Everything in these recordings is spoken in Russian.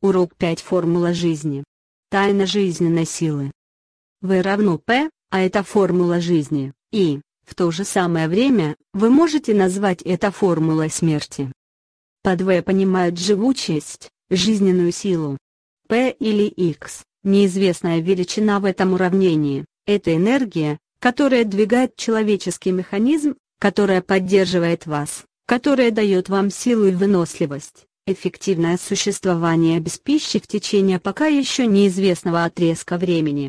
Урок 5. Формула жизни. Тайна жизненной силы. V равно P, а это формула жизни, и, в то же самое время, вы можете назвать это формулой смерти. Под V понимают живучесть, жизненную силу. P или X, неизвестная величина в этом уравнении, это энергия, которая двигает человеческий механизм, которая поддерживает вас, которая дает вам силу и выносливость, эффективное существование без пищи в течение пока еще неизвестного отрезка времени.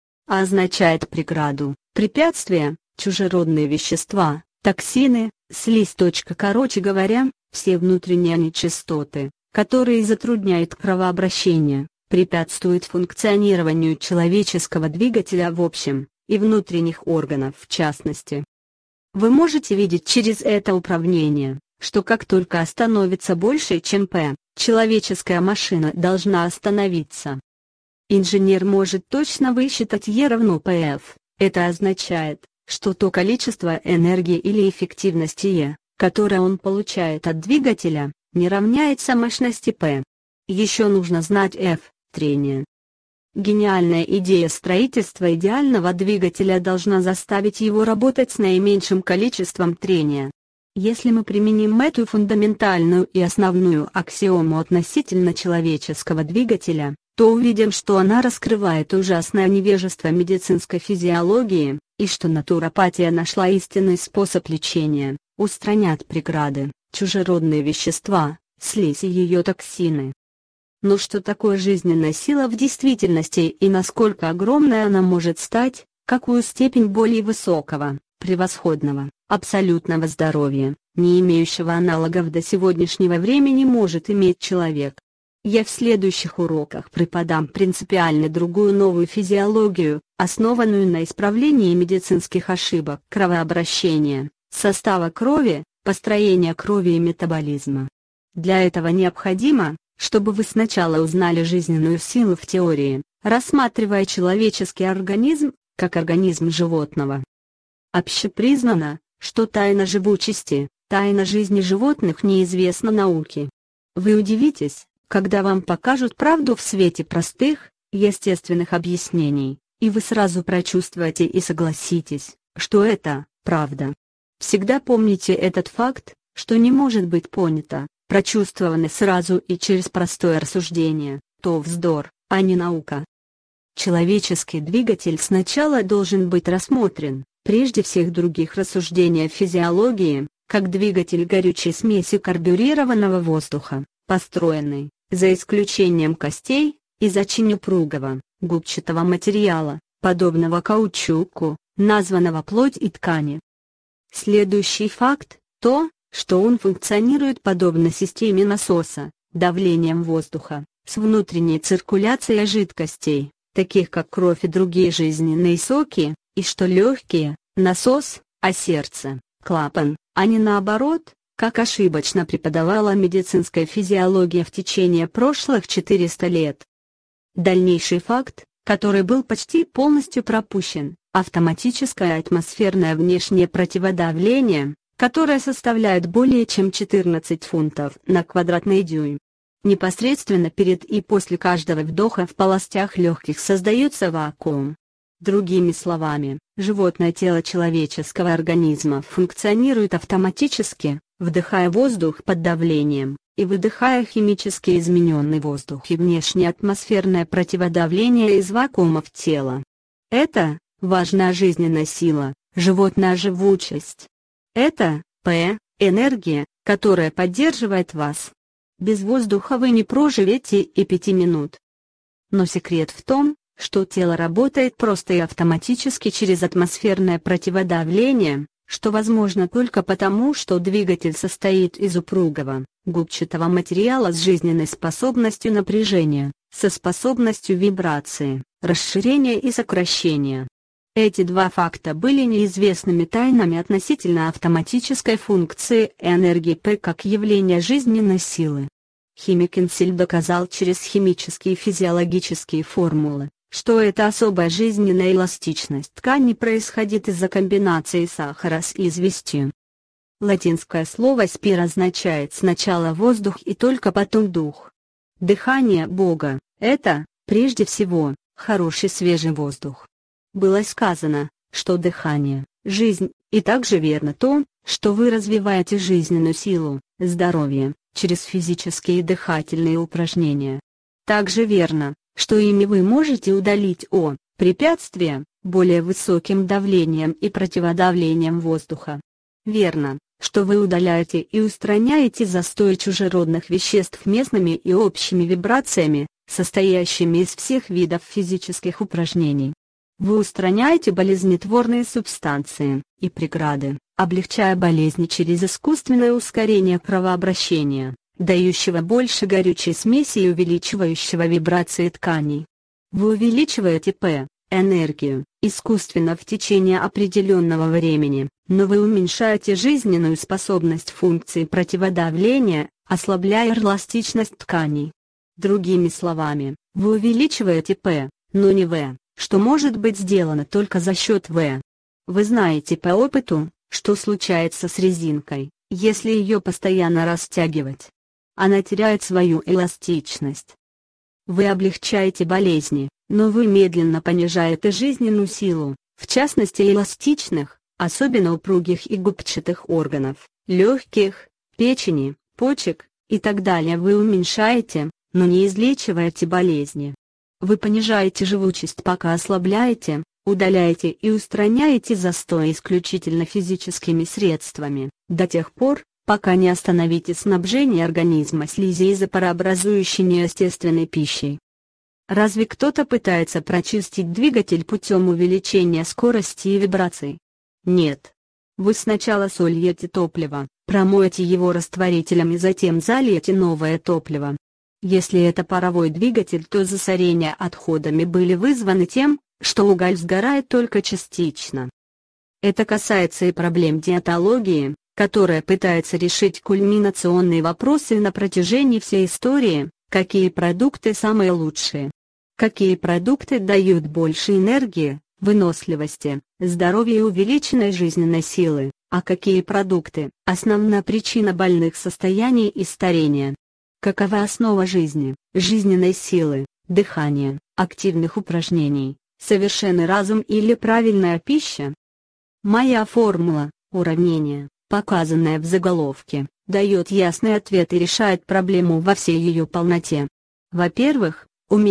А означает преграду, препятствие, чужеродные вещества, токсины, слизь. Короче говоря, все внутренние нечистоты, которые затрудняют кровообращение, препятствуют функционированию человеческого двигателя в общем, и внутренних органов в частности. Вы можете видеть через это уравнение, что как только остановится больше, чем P, человеческая машина должна остановиться. Инженер может точно высчитать E равно PF, это означает, что то количество энергии или эффективности E, которое он получает от двигателя, не равняется мощности P. Еще нужно знать F, трение. Гениальная идея строительства идеального двигателя должна заставить его работать с наименьшим количеством трения. Если мы применим эту фундаментальную и основную аксиому относительно человеческого двигателя, то увидим, что она раскрывает ужасное невежество медицинской физиологии, и что натуропатия нашла истинный способ лечения, устранять преграды, чужеродные вещества, слизь и ее токсины. Но что такое жизненная сила в действительности и насколько огромной она может стать, какую степень более высокого, превосходного, абсолютного здоровья, не имеющего аналогов до сегодняшнего времени может иметь человек? Я в следующих уроках преподам принципиально другую новую физиологию, основанную на исправлении медицинских ошибок кровообращения, состава крови, построения крови и метаболизма. Для этого необходимо, чтобы вы сначала узнали жизненную силу в теории, рассматривая человеческий организм, как организм животного. Общепризнано, что тайна живучести, тайна жизни животных неизвестна науке. Вы удивитесь, когда вам покажут правду в свете простых, естественных объяснений, и вы сразу прочувствуете и согласитесь, что это правда. Всегда помните этот факт, что не может быть понято, прочувствованы сразу и через простое рассуждение, то вздор, а не наука. Человеческий двигатель сначала должен быть рассмотрен, прежде всех других рассуждений о физиологии, как двигатель горючей смеси карбюрированного воздуха, построенный, за исключением костей, из очень упругого, губчатого материала, подобного каучуку, названного плоть и ткани. Следующий факт – то, что он функционирует подобно системе насоса, давлением воздуха, с внутренней циркуляцией жидкостей, таких как кровь и другие жизненные соки, и что легкие – насос, а сердце – клапан, а не наоборот, как ошибочно преподавала медицинская физиология в течение прошлых 400 лет. Дальнейший факт, который был почти полностью пропущен – автоматическое атмосферное внешнее противодавление, которое составляет более чем 14 фунтов на квадратный дюйм. Непосредственно перед и после каждого вдоха в полостях легких создается вакуум. Другими словами, животное тело человеческого организма функционирует автоматически, вдыхая воздух под давлением, и выдыхая химически измененный воздух и внешнее атмосферное противодавление из вакуумов тела. Это важная жизненная сила, животная живучесть. Это, P, энергия, которая поддерживает вас. Без воздуха вы не проживете и 5 минут. Но секрет в том, что тело работает просто и автоматически через атмосферное противодавление, что возможно только потому, что двигатель состоит из упругого, губчатого материала с жизненной способностью напряжения, со способностью вибрации, расширения и сокращения. Эти два факта были неизвестными тайнами относительно автоматической функции энергии P как явления жизненной силы. Химик Инсель доказал через химические и физиологические формулы, что эта особая жизненная эластичность ткани происходит из-за комбинации сахара с известью. Латинское слово «спир» означает сначала воздух и только потом дух. Дыхание Бога – это, прежде всего, хороший свежий воздух. Было сказано, что дыхание – жизнь, и также верно то, что вы развиваете жизненную силу, здоровье, через физические и дыхательные упражнения. Также верно, что ими вы можете удалить препятствия, более высоким давлением и противодавлением воздуха. Верно, что вы удаляете и устраняете застой чужеродных веществ местными и общими вибрациями, состоящими из всех видов физических упражнений. Вы устраняете болезнетворные субстанции и преграды, облегчая болезни через искусственное ускорение кровообращения, дающего больше горючей смеси и увеличивающего вибрации тканей. Вы увеличиваете энергию, искусственно в течение определенного времени, но вы уменьшаете жизненную способность функции противодавления, ослабляя эластичность тканей. Другими словами, вы увеличиваете но не что может быть сделано только за счет Вы знаете по опыту, что случается с резинкой, если ее постоянно растягивать. Она теряет свою эластичность. Вы облегчаете болезни, но вы медленно понижаете жизненную силу, в частности эластичных, особенно упругих и губчатых органов, легких, печени, почек, и так далее. Вы уменьшаете, но не излечиваете болезни. Вы понижаете живучесть, пока ослабляете, удаляете и устраняете застой исключительно физическими средствами, до тех пор, пока не остановите снабжение организма слизи из-за парообразующей неестественной пищей. Разве кто-то пытается прочистить двигатель путем увеличения скорости и вибраций? Нет. Вы сначала сольете топливо, промоете его растворителем и затем зальете новое топливо. Если это паровой двигатель, то засорения отходами были вызваны тем, что уголь сгорает только частично. Это касается и проблем диетологии, которая пытается решить кульминационные вопросы на протяжении всей истории: какие продукты самые лучшие, какие продукты дают больше энергии, выносливости, здоровья и увеличенной жизненной силы, а какие продукты – основная причина больных состояний и старения. Какова основа жизни, жизненной силы, дыхания, активных упражнений, совершенный разум или правильная пища? Моя формула, уравнение, показанное в заголовке, дает ясный ответ и решает проблему во всей ее полноте. Во-первых,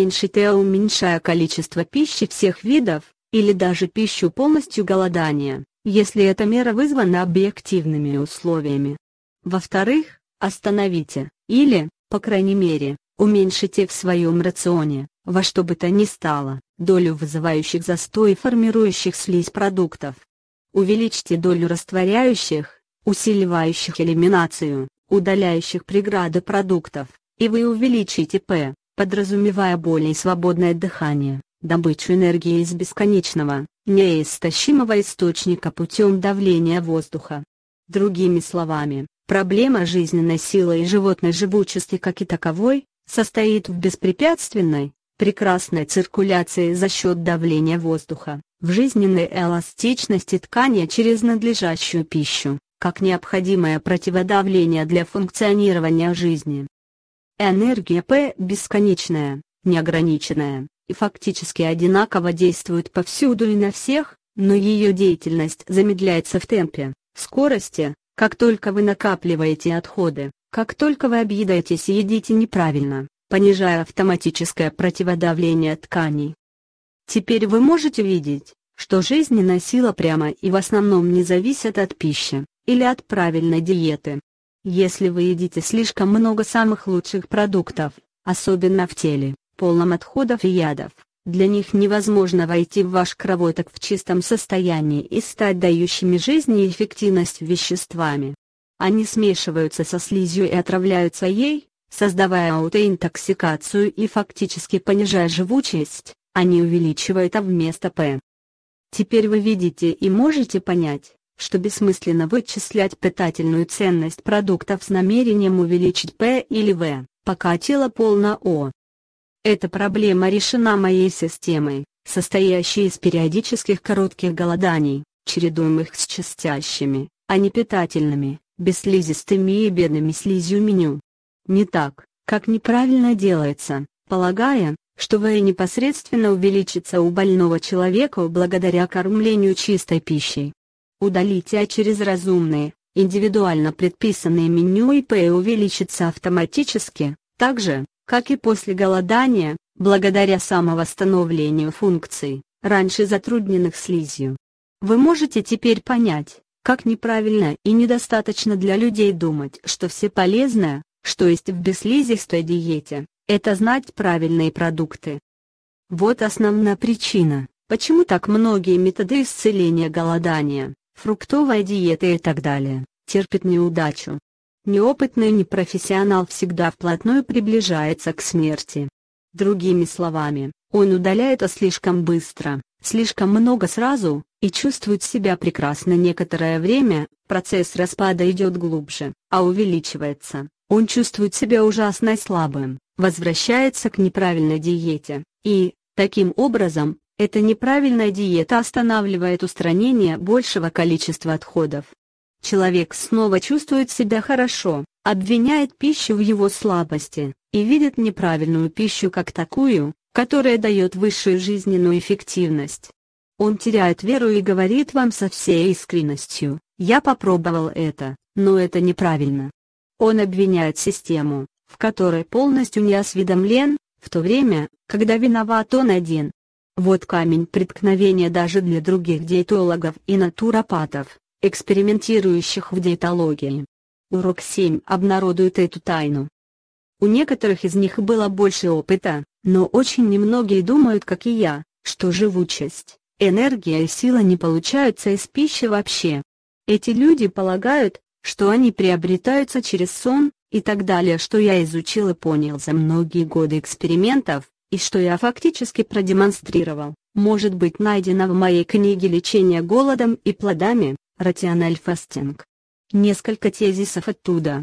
уменьшая количество пищи всех видов, или даже пищу полностью голодания, если эта мера вызвана объективными условиями. Во-вторых, остановите, или, по крайней мере, уменьшите в своем рационе, во что бы то ни стало, долю вызывающих застой и формирующих слизь продуктов. Увеличьте долю растворяющих, усиливающих элиминацию, удаляющих преграды продуктов, и вы увеличите подразумевая более свободное дыхание, добычу энергии из бесконечного, неистощимого источника путем давления воздуха. Другими словами, проблема жизненной силы и животной живучести как и таковой, состоит в беспрепятственной, прекрасной циркуляции за счет давления воздуха, в жизненной эластичности ткани через надлежащую пищу, как необходимое противодавление для функционирования жизни. Энергия бесконечная, неограниченная, и фактически одинаково действует повсюду и на всех, но ее деятельность замедляется в темпе, скорости, как только вы накапливаете отходы, как только вы объедаетесь и едите неправильно, понижая автоматическое противодавление тканей. Теперь вы можете видеть, что жизненная сила прямо и в основном не зависит от пищи, или от правильной диеты. Если вы едите слишком много самых лучших продуктов, особенно в теле, полном отходов и ядов, для них невозможно войти в ваш кровоток в чистом состоянии и стать дающими жизнь и эффективность веществами. Они смешиваются со слизью и отравляются ей, создавая аутоинтоксикацию и фактически понижая живучесть, они увеличивают вместо Теперь вы видите и можете понять, что бессмысленно вычислять питательную ценность продуктов с намерением увеличить или пока тело полно Эта проблема решена моей системой, состоящей из периодических коротких голоданий, чередуемых с частящими, а не питательными, бесслизистыми и бедными слизью меню. Не так, как неправильно делается, полагая, что ВЭ непосредственно увеличится у больного человека благодаря кормлению чистой пищей. Удалите А через разумные, индивидуально предписанные меню, и ПЭ увеличится автоматически, так же, как и после голодания, благодаря самовосстановлению функций, раньше затрудненных слизью. Вы можете теперь понять, как неправильно и недостаточно для людей думать, что все полезное, что есть в бесслизистой диете, это знать правильные продукты. Вот основная причина, почему так многие методы исцеления голодания, фруктовая диета и так далее, терпят неудачу. Неопытный непрофессионал всегда вплотную приближается к смерти. Другими словами, он удаляет слишком быстро, слишком много сразу, и чувствует себя прекрасно некоторое время, процесс распада идет глубже, а увеличивается, он чувствует себя ужасно слабым, возвращается к неправильной диете, и, таким образом, эта неправильная диета останавливает устранение большего количества отходов. Человек снова чувствует себя хорошо, обвиняет пищу в его слабости, и видит неправильную пищу как такую, которая дает высшую жизненную эффективность. Он теряет веру и говорит вам со всей искренностью: «Я попробовал это, но это неправильно». Он обвиняет систему, в которой полностью не осведомлен, в то время, когда виноват он один. Вот камень преткновения даже для других диетологов и натуропатов, экспериментирующих в диетологии. Урок 7 обнародует эту тайну. У некоторых из них было больше опыта, но очень немногие думают, как и я, что живучесть, энергия и сила не получаются из пищи вообще. Эти люди полагают, что они приобретаются через сон, и так далее, что я изучил и понял за многие годы экспериментов, и что я фактически продемонстрировал, может быть найдено в моей книге «Лечение голодом и плодами. Rational Fasting». Несколько тезисов оттуда.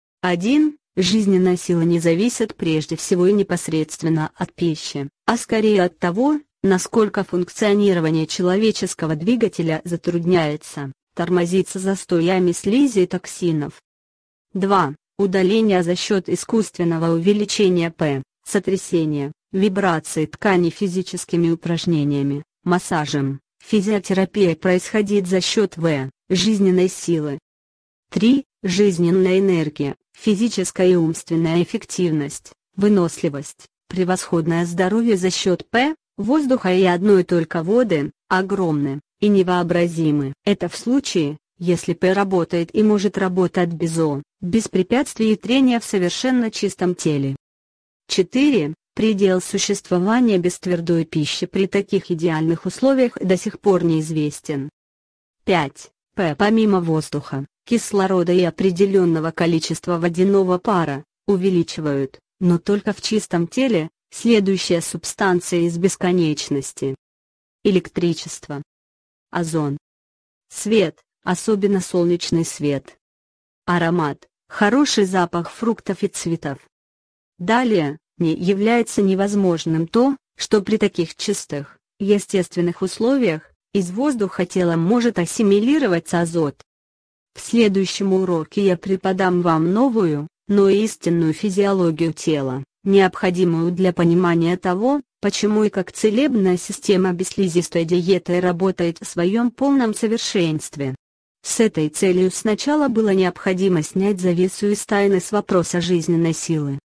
1. Жизненная сила не зависит прежде всего и непосредственно от пищи, а скорее от того, насколько функционирование человеческого двигателя затрудняется, тормозится застоями слизи и токсинов. 2. Удаление за счет искусственного увеличения П, сотрясения, вибрации тканей физическими упражнениями, массажем, физиотерапия происходит за счет В, жизненной силы. 3. Жизненная энергия, физическая и умственная эффективность, выносливость, превосходное здоровье за счет П, воздуха и одной только воды, огромны и невообразимы. Это в случае, если П работает и может работать без О, без препятствий и трения в совершенно чистом теле. 4. Предел существования без твердой пищи при таких идеальных условиях до сих пор неизвестен. 5. П помимо воздуха, кислорода и определенного количества водяного пара, увеличивают, но только в чистом теле, следующая субстанция из бесконечности. Электричество. Озон. Свет, особенно солнечный свет. Аромат, хороший запах фруктов и цветов. Далее, не является невозможным то, что при таких чистых, естественных условиях, из воздуха тело может ассимилировать азот. В следующем уроке я преподам вам новую, но истинную физиологию тела, необходимую для понимания того, почему и как целебная система бесслизистой диеты работает в своем полном совершенстве. С этой целью сначала было необходимо снять завесу из тайны с вопроса жизненной силы.